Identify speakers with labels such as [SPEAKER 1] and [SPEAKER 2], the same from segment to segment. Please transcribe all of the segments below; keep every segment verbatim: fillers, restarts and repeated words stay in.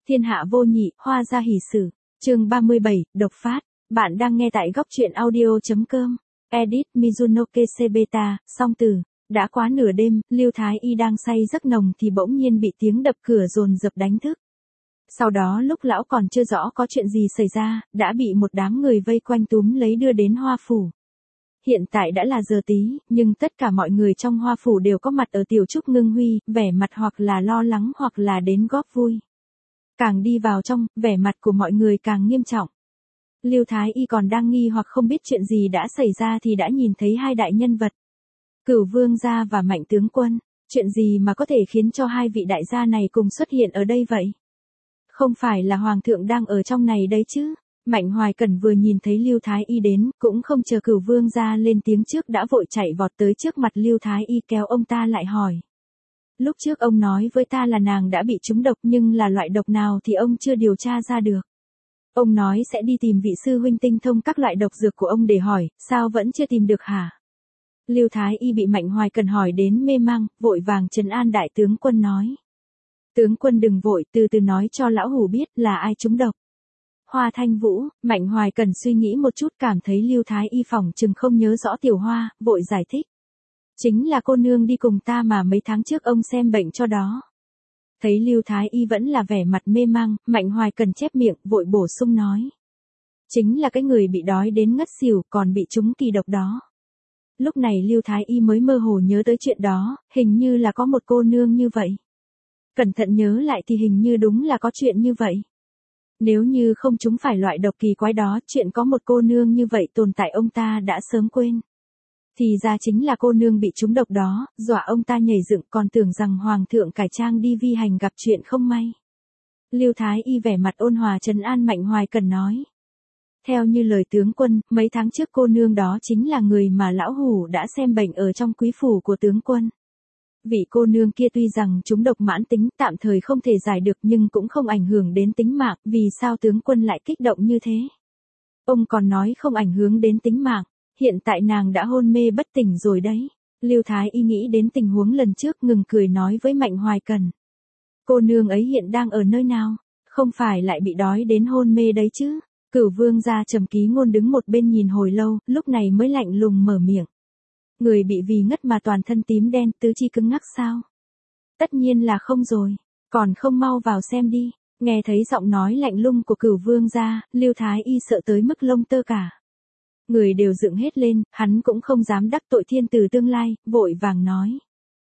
[SPEAKER 1] Thiên hạ vô nhị, hoa gia hỷ sử. Chương ba mươi bảy, độc phát. Bạn đang nghe tại góc truyện audio.com. Edit Mizuno Kesebeta, song từ. Đã quá nửa đêm, Lưu Thái Y đang say giấc nồng thì bỗng nhiên bị tiếng đập cửa dồn dập đánh thức. Sau đó lúc lão còn chưa rõ có chuyện gì xảy ra, đã bị một đám người vây quanh túm lấy đưa đến Hoa Phủ. Hiện tại đã là giờ tí, nhưng tất cả mọi người trong Hoa Phủ đều có mặt ở Tiểu Trúc Ngưng Huy, vẻ mặt hoặc là lo lắng hoặc là đến góp vui. Càng đi vào trong, vẻ mặt của mọi người càng nghiêm trọng. Lưu Thái Y còn đang nghi hoặc không biết chuyện gì đã xảy ra thì đã nhìn thấy hai đại nhân vật. Cửu Vương gia và Mạnh tướng quân. Chuyện gì mà có thể khiến cho hai vị đại gia này cùng xuất hiện ở đây vậy? Không phải là Hoàng thượng đang ở trong này đấy chứ? Mạnh Hoài Cẩn vừa nhìn thấy Lưu Thái Y đến, cũng không chờ Cửu Vương gia lên tiếng trước đã vội chạy vọt tới trước mặt Lưu Thái Y kéo ông ta lại hỏi. Lúc trước ông nói với ta là nàng đã bị trúng độc nhưng là loại độc nào thì ông chưa điều tra ra được. Ông nói sẽ đi tìm vị sư huynh tinh thông các loại độc dược của ông để hỏi, sao vẫn chưa tìm được hả? Lưu Thái Y bị Mạnh Hoài Cẩn hỏi đến mê mang, vội vàng trấn an đại tướng quân nói. Tướng quân đừng vội, từ từ nói cho lão hủ biết là ai trúng độc. Hoa Thanh Vũ. Mạnh Hoài Cẩn suy nghĩ một chút cảm thấy Lưu Thái Y phỏng chừng không nhớ rõ Tiểu Hoa, vội giải thích. Chính là cô nương đi cùng ta mà mấy tháng trước ông xem bệnh cho đó. Thấy Lưu Thái Y vẫn là vẻ mặt mê mang, Mạnh Hoài Cẩn chép miệng, vội bổ sung nói. Chính là cái người bị đói đến ngất xỉu, còn bị trúng kỳ độc đó. Lúc này Lưu Thái Y mới mơ hồ nhớ tới chuyện đó, hình như là có một cô nương như vậy. Cẩn thận nhớ lại thì hình như đúng là có chuyện như vậy. Nếu như không trúng phải loại độc kỳ quái đó, chuyện có một cô nương như vậy tồn tại ông ta đã sớm quên. Thì ra chính là cô nương bị trúng độc đó, dọa ông ta nhảy dựng còn tưởng rằng Hoàng thượng cải trang đi vi hành gặp chuyện không may. Lưu Thái Y vẻ mặt ôn hòa trấn an Mạnh Hoài Cẩn nói. Theo như lời tướng quân, mấy tháng trước cô nương đó chính là người mà lão hủ đã xem bệnh ở trong quý phủ của tướng quân. Vị cô nương kia tuy rằng trúng độc mãn tính tạm thời không thể giải được nhưng cũng không ảnh hưởng đến tính mạng, vì sao tướng quân lại kích động như thế? Ông còn nói không ảnh hưởng đến tính mạng, hiện tại nàng đã hôn mê bất tỉnh rồi đấy. Lưu Thái Y nghĩ đến tình huống lần trước ngừng cười nói với Mạnh Hoài Cẩn. Cô nương ấy hiện đang ở nơi nào? Không phải lại bị đói đến hôn mê đấy chứ? Cửu Vương gia Trầm Ký Ngôn đứng một bên nhìn hồi lâu, lúc này mới lạnh lùng mở miệng. Người bị vì ngất mà toàn thân tím đen, tứ chi cứng ngắc sao? Tất nhiên là không rồi, còn không mau vào xem đi. Nghe thấy giọng nói lạnh lùng của Cửu Vương gia, Lưu Thái Y sợ tới mức lông tơ cả. Người đều dựng hết lên, hắn cũng không dám đắc tội thiên tử tương lai, vội vàng nói.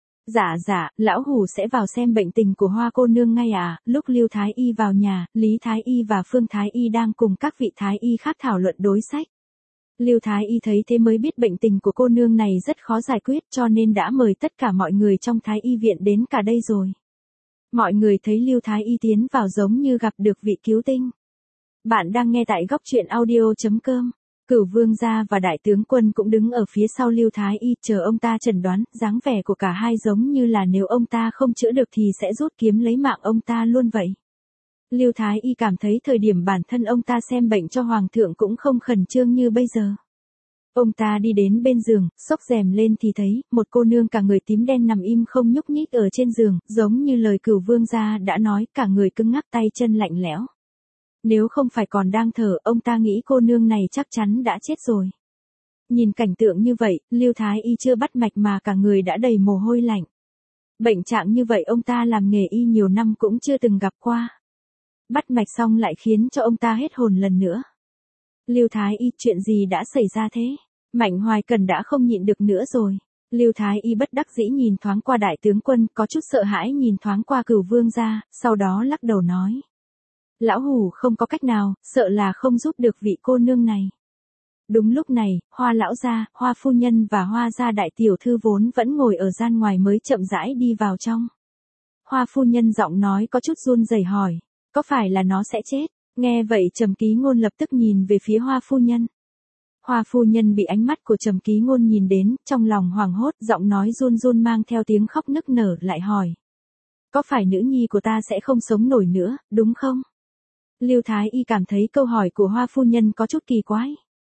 [SPEAKER 1] Dạ dạ, lão hủ sẽ vào xem bệnh tình của Hoa cô nương ngay à. Lúc Lưu Thái Y vào nhà, Lý Thái Y và Phương Thái Y đang cùng các vị Thái Y khác thảo luận đối sách. Lưu Thái Y thấy thế mới biết bệnh tình của cô nương này rất khó giải quyết cho nên đã mời tất cả mọi người trong Thái Y viện đến cả đây rồi. Mọi người thấy Lưu Thái Y tiến vào giống như gặp được vị cứu tinh. Bạn đang nghe tại góc truyện audio.com. Cửu Vương gia và đại tướng quân cũng đứng ở phía sau Lưu Thái Y chờ ông ta chẩn đoán, dáng vẻ của cả hai giống như là nếu ông ta không chữa được thì sẽ rút kiếm lấy mạng ông ta luôn vậy. Lưu Thái Y cảm thấy thời điểm bản thân ông ta xem bệnh cho Hoàng thượng cũng không khẩn trương như bây giờ. Ông ta đi đến bên giường, xốc rèm lên thì thấy, một cô nương cả người tím đen nằm im không nhúc nhích ở trên giường, giống như lời Cửu Vương gia đã nói, cả người cứng ngắc tay chân lạnh lẽo. Nếu không phải còn đang thở, ông ta nghĩ cô nương này chắc chắn đã chết rồi. Nhìn cảnh tượng như vậy, Lưu Thái Y chưa bắt mạch mà cả người đã đầy mồ hôi lạnh. Bệnh trạng như vậy ông ta làm nghề y nhiều năm cũng chưa từng gặp qua. Bắt mạch xong lại khiến cho ông ta hết hồn lần nữa. Lưu Thái Y, chuyện gì đã xảy ra thế? Mạnh Hoài Cẩn đã không nhịn được nữa rồi. Lưu Thái Y bất đắc dĩ nhìn thoáng qua đại tướng quân, có chút sợ hãi nhìn thoáng qua Cửu Vương gia, sau đó lắc đầu nói. Lão hủ không có cách nào, sợ là không giúp được vị cô nương này. Đúng lúc này, Hoa lão gia, Hoa phu nhân và Hoa gia đại tiểu thư vốn vẫn ngồi ở gian ngoài mới chậm rãi đi vào trong. Hoa phu nhân giọng nói có chút run rẩy hỏi, có phải là nó sẽ chết? Nghe vậy Trầm Ký Ngôn lập tức nhìn về phía Hoa phu nhân. Hoa phu nhân bị ánh mắt của Trầm Ký Ngôn nhìn đến, trong lòng hoảng hốt, giọng nói run run mang theo tiếng khóc nức nở lại hỏi. Có phải nữ nhi của ta sẽ không sống nổi nữa, đúng không? Lưu Thái Y cảm thấy câu hỏi của Hoa phu nhân có chút kỳ quái.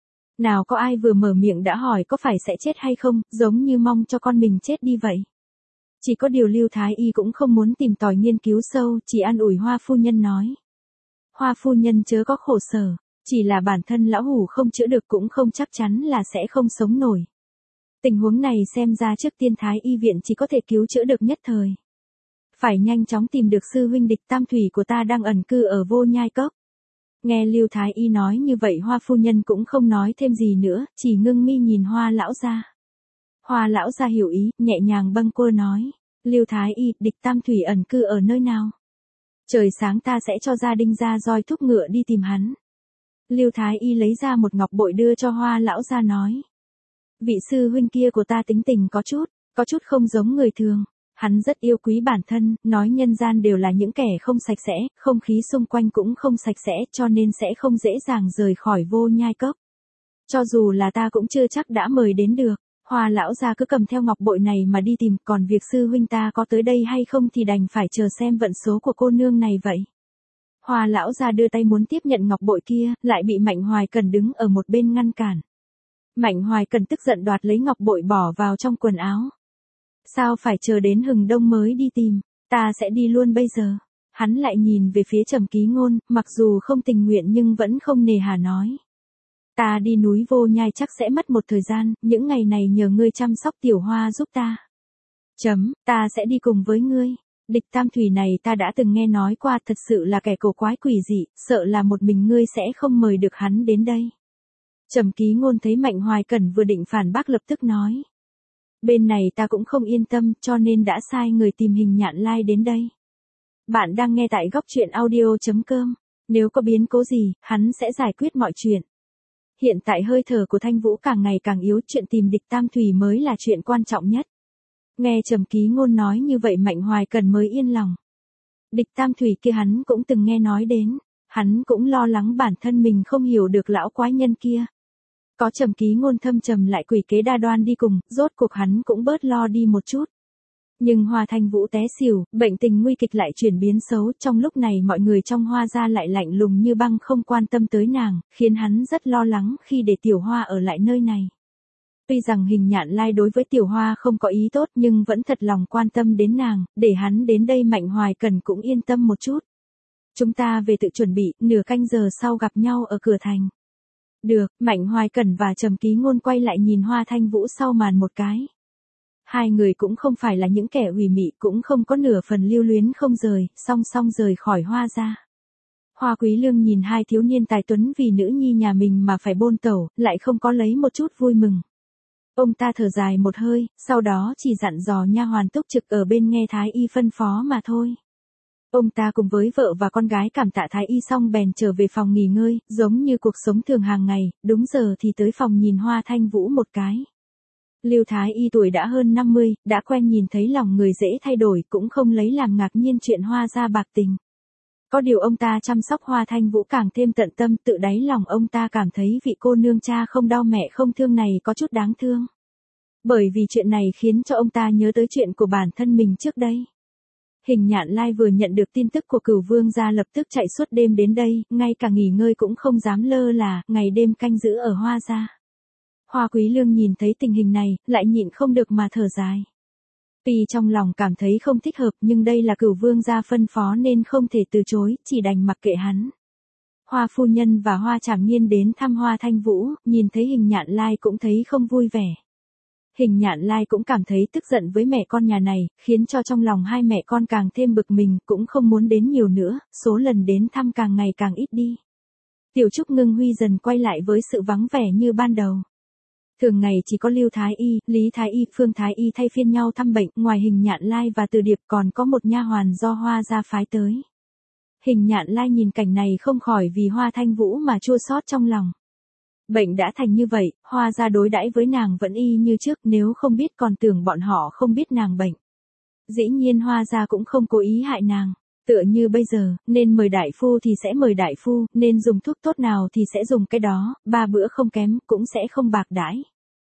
[SPEAKER 1] Nào có ai vừa mở miệng đã hỏi có phải sẽ chết hay không, giống như mong cho con mình chết đi vậy. Chỉ có điều Lưu Thái Y cũng không muốn tìm tòi nghiên cứu sâu, chỉ an ủi Hoa phu nhân nói. Hoa phu nhân chớ có khổ sở, chỉ là bản thân lão hủ không chữa được cũng không chắc chắn là sẽ không sống nổi. Tình huống này xem ra trước tiên Thái Y viện chỉ có thể cứu chữa được nhất thời. Phải nhanh chóng tìm được sư huynh Địch Tam Thủy của ta đang ẩn cư ở Vô Nhai Cốc. Nghe Lưu Thái Y nói như vậy Hoa phu nhân cũng không nói thêm gì nữa, chỉ ngưng mi nhìn Hoa lão gia. Hoa lão gia hiểu ý, nhẹ nhàng bâng quơ nói. Lưu Thái Y, Địch Tam Thủy ẩn cư ở nơi nào? Trời sáng ta sẽ cho gia đình ra roi thúc ngựa đi tìm hắn. Lưu Thái Y lấy ra một ngọc bội đưa cho Hoa lão gia nói. Vị sư huynh kia của ta tính tình có chút, có chút không giống người thường. Hắn rất yêu quý bản thân, nói nhân gian đều là những kẻ không sạch sẽ, không khí xung quanh cũng không sạch sẽ, cho nên sẽ không dễ dàng rời khỏi Vô Nhai Cốc. Cho dù là ta cũng chưa chắc đã mời đến được. Hoa lão gia cứ cầm theo ngọc bội này mà đi tìm, còn việc sư huynh ta có tới đây hay không thì đành phải chờ xem vận số của cô nương này vậy. Hoa lão gia đưa tay muốn tiếp nhận ngọc bội kia, lại bị Mạnh Hoài Cần đứng ở một bên ngăn cản. Mạnh Hoài Cần tức giận đoạt lấy ngọc bội bỏ vào trong quần áo. Sao phải chờ đến hừng đông mới đi tìm, ta sẽ đi luôn bây giờ. Hắn lại nhìn về phía Trầm Ký Ngôn, mặc dù không tình nguyện nhưng vẫn không nề hà nói. Ta đi núi Vô Nhai chắc sẽ mất một thời gian, những ngày này nhờ ngươi chăm sóc Tiểu Hoa giúp ta. Chấm, ta sẽ đi cùng với ngươi. Địch Tam Thủy này ta đã từng nghe nói qua, thật sự là kẻ cổ quái quỷ dị, sợ là một mình ngươi sẽ không mời được hắn đến đây. Trầm Ký Ngôn thấy Mạnh Hoài Cẩn vừa định phản bác lập tức nói. Bên này ta cũng không yên tâm cho nên đã sai người tìm Hình Nhạn Lai đến đây. Bạn đang nghe tại góc truyện audio chấm com. Nếu có biến cố gì, hắn sẽ giải quyết mọi chuyện. Hiện tại hơi thở của Thanh Vũ càng ngày càng yếu, chuyện tìm Địch Tam Thủy mới là chuyện quan trọng nhất. Nghe Trầm Ký Ngôn nói như vậy Mạnh Hoài Cần mới yên lòng. Địch Tam Thủy kia hắn cũng từng nghe nói đến, hắn cũng lo lắng bản thân mình không hiểu được lão quái nhân kia. Có Trầm Ký Ngôn thâm trầm lại quỷ kế đa đoan đi cùng, rốt cuộc hắn cũng bớt lo đi một chút. Nhưng Hoa Thanh Vũ té xỉu, bệnh tình nguy kịch lại chuyển biến xấu, trong lúc này mọi người trong Hoa gia lại lạnh lùng như băng không quan tâm tới nàng, khiến hắn rất lo lắng khi để Tiểu Hoa ở lại nơi này. Tuy rằng Hình Nhạn Lai đối với Tiểu Hoa không có ý tốt nhưng vẫn thật lòng quan tâm đến nàng, để hắn đến đây Mạnh Hoài Cần cũng yên tâm một chút. Chúng ta về tự chuẩn bị, nửa canh giờ sau gặp nhau ở cửa thành. Được, Mạnh Hoài Cẩn và Trầm Ký Ngôn quay lại nhìn Hoa Thanh Vũ sau màn một cái. Hai người cũng không phải là những kẻ ủy mị, cũng không có nửa phần lưu luyến không rời, song song rời khỏi Hoa gia. Hoa Quý Lương nhìn hai thiếu niên tài tuấn vì nữ nhi nhà mình mà phải bôn tẩu, lại không có lấy một chút vui mừng. Ông ta thở dài một hơi, sau đó chỉ dặn dò nha hoàn túc trực ở bên nghe Thái Y phân phó mà thôi. Ông ta cùng với vợ và con gái cảm tạ Thái Y xong bèn trở về phòng nghỉ ngơi, giống như cuộc sống thường hàng ngày, đúng giờ thì tới phòng nhìn Hoa Thanh Vũ một cái. Lưu Thái Y tuổi đã hơn năm mươi, đã quen nhìn thấy lòng người dễ thay đổi, cũng không lấy làm ngạc nhiên chuyện Hoa gia bạc tình. Có điều ông ta chăm sóc Hoa Thanh Vũ càng thêm tận tâm, tự đáy lòng ông ta cảm thấy vị cô nương cha không đau mẹ không thương này có chút đáng thương. Bởi vì chuyện này khiến cho ông ta nhớ tới chuyện của bản thân mình trước đây. Hình Nhạn Lai vừa nhận được tin tức của Cửu Vương gia lập tức chạy suốt đêm đến đây, ngay cả nghỉ ngơi cũng không dám lơ là, ngày đêm canh giữ ở Hoa gia. Hoa Quý Lương nhìn thấy tình hình này, lại nhịn không được mà thở dài. Tuy trong lòng cảm thấy không thích hợp nhưng đây là Cửu Vương gia phân phó nên không thể từ chối, chỉ đành mặc kệ hắn. Hoa phu nhân và Hoa Trảm Nghiên đến thăm Hoa Thanh Vũ, nhìn thấy Hình Nhạn Lai cũng thấy không vui vẻ. Hình Nhạn Lai cũng cảm thấy tức giận với mẹ con nhà này, khiến cho trong lòng hai mẹ con càng thêm bực mình, cũng không muốn đến nhiều nữa, số lần đến thăm càng ngày càng ít đi. Tiểu Trúc Ngưng Huy dần quay lại với sự vắng vẻ như ban đầu. Thường ngày chỉ có Lưu Thái Y, Lý Thái Y, Phương Thái Y thay phiên nhau thăm bệnh, ngoài Hình Nhạn Lai và Từ Điệp còn có một nha hoàn do Hoa gia phái tới. Hình Nhạn Lai nhìn cảnh này không khỏi vì Hoa Thanh Vũ mà chua xót trong lòng. Bệnh đã thành như vậy, Hoa gia đối đãi với nàng vẫn y như trước, nếu không biết còn tưởng bọn họ không biết nàng bệnh. Dĩ nhiên Hoa gia cũng không cố ý hại nàng. Tựa như bây giờ, nên mời đại phu thì sẽ mời đại phu, nên dùng thuốc tốt nào thì sẽ dùng cái đó, ba bữa không kém, cũng sẽ không bạc đãi.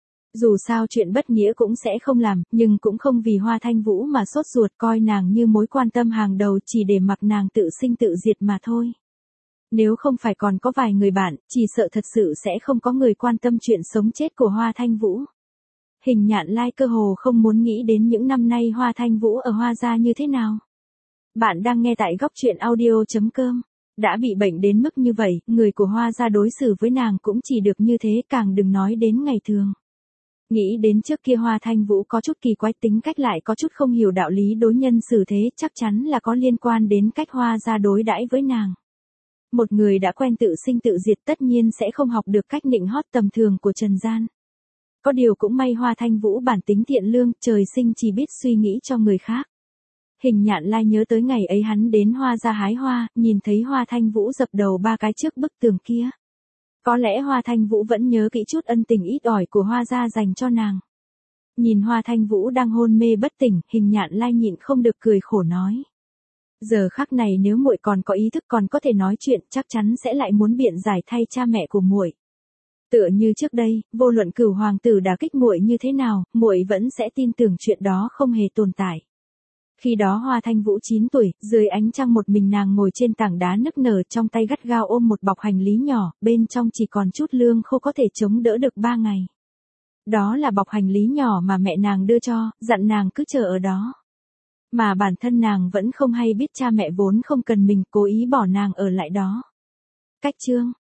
[SPEAKER 1] Dù sao chuyện bất nghĩa cũng sẽ không làm, nhưng cũng không vì Hoa Thanh Vũ mà sốt ruột coi nàng như mối quan tâm hàng đầu chỉ để mặc nàng tự sinh tự diệt mà thôi. Nếu không phải còn có vài người bạn, chỉ sợ thật sự sẽ không có người quan tâm chuyện sống chết của Hoa Thanh Vũ. Hình Nhạn Lai cơ hồ không muốn nghĩ đến những năm nay Hoa Thanh Vũ ở Hoa gia như thế nào. Bạn đang nghe tại góc truyện audio.com. Đã bị bệnh đến mức như vậy, người của Hoa gia đối xử với nàng cũng chỉ được như thế, càng đừng nói đến ngày thường. Nghĩ đến trước kia Hoa Thanh Vũ có chút kỳ quái, tính cách lại có chút không hiểu đạo lý đối nhân xử thế, chắc chắn là có liên quan đến cách Hoa gia đối đãi với nàng. Một người đã quen tự sinh tự diệt tất nhiên sẽ không học được cách nịnh hót tầm thường của trần gian. Có điều cũng may Hoa Thanh Vũ bản tính thiện lương, trời sinh chỉ biết suy nghĩ cho người khác. Hình Nhạn Lai nhớ tới ngày ấy hắn đến Hoa gia hái hoa, nhìn thấy Hoa Thanh Vũ dập đầu ba cái trước bức tường kia. Có lẽ Hoa Thanh Vũ vẫn nhớ kỹ chút ân tình ít ỏi của Hoa gia dành cho nàng. Nhìn Hoa Thanh Vũ đang hôn mê bất tỉnh, Hình Nhạn Lai nhịn không được cười khổ nói. Giờ khắc này nếu muội còn có ý thức còn có thể nói chuyện, chắc chắn sẽ lại muốn biện giải thay cha mẹ của muội. Tựa như trước đây, vô luận Cửu hoàng tử đả kích muội như thế nào, muội vẫn sẽ tin tưởng chuyện đó không hề tồn tại. Khi đó Hoa Thanh Vũ chín tuổi, dưới ánh trăng một mình nàng ngồi trên tảng đá nức nở, trong tay gắt gao ôm một bọc hành lý nhỏ, bên trong chỉ còn chút lương khô có thể chống đỡ được ba ngày. Đó là bọc hành lý nhỏ mà mẹ nàng đưa cho, dặn nàng cứ chờ ở đó. Mà bản thân nàng vẫn không hay biết cha mẹ vốn không cần mình, cố ý bỏ nàng ở lại đó. Cách chương